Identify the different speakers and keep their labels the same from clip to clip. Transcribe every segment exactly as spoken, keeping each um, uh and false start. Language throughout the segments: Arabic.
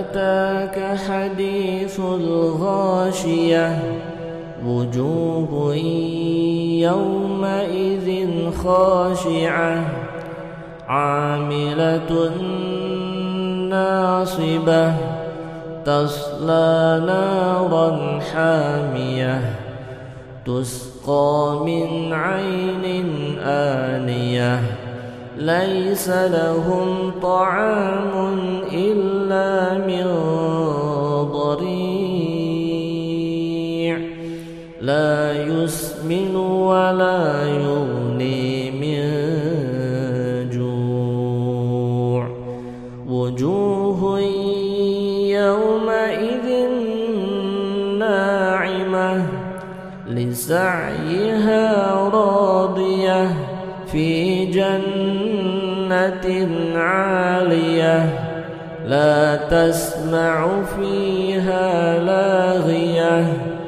Speaker 1: أتاك حديث الغاشية وجوه يومئذ خاشعة عاملة ناصبة تصلى نارا حامية تسقى من عين آنية ليس لهم طعام إلا من ضريع لا يسمن ولا يغني من جوع وجوه يومئذ ناعمة لسعيها راضية في جنة عالية لا تسمع فيها لاغية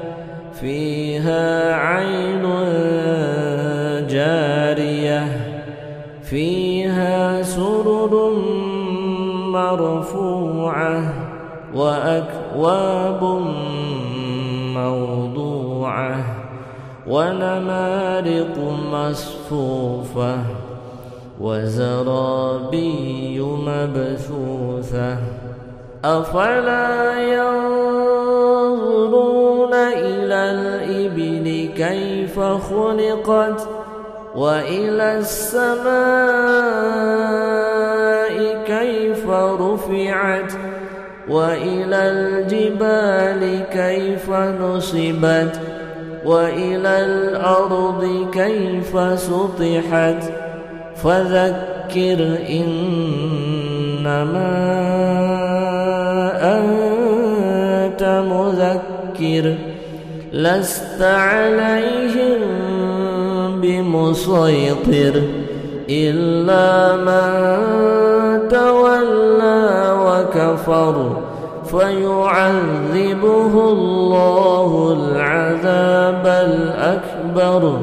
Speaker 1: فيها عين جارية فيها سرر مرفوعة وأكواب موضوعة ونمارق مصفوفة وزرابي مبثوثة أفلا ينظرون إلى الإبل كيف خلقت وإلى السماء كيف رفعت وإلى الجبال كيف نصبت وإلى الأرض كيف سطحت فذكر إنما أنت مذكر لست عليهم بمسيطر إلا من تولى وكفر فيعذبه الله العذاب الأكبر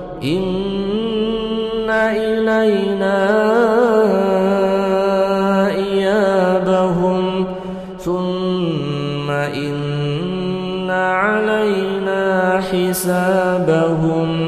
Speaker 1: إن إلينا إيابهم ثم إن علينا حسابهم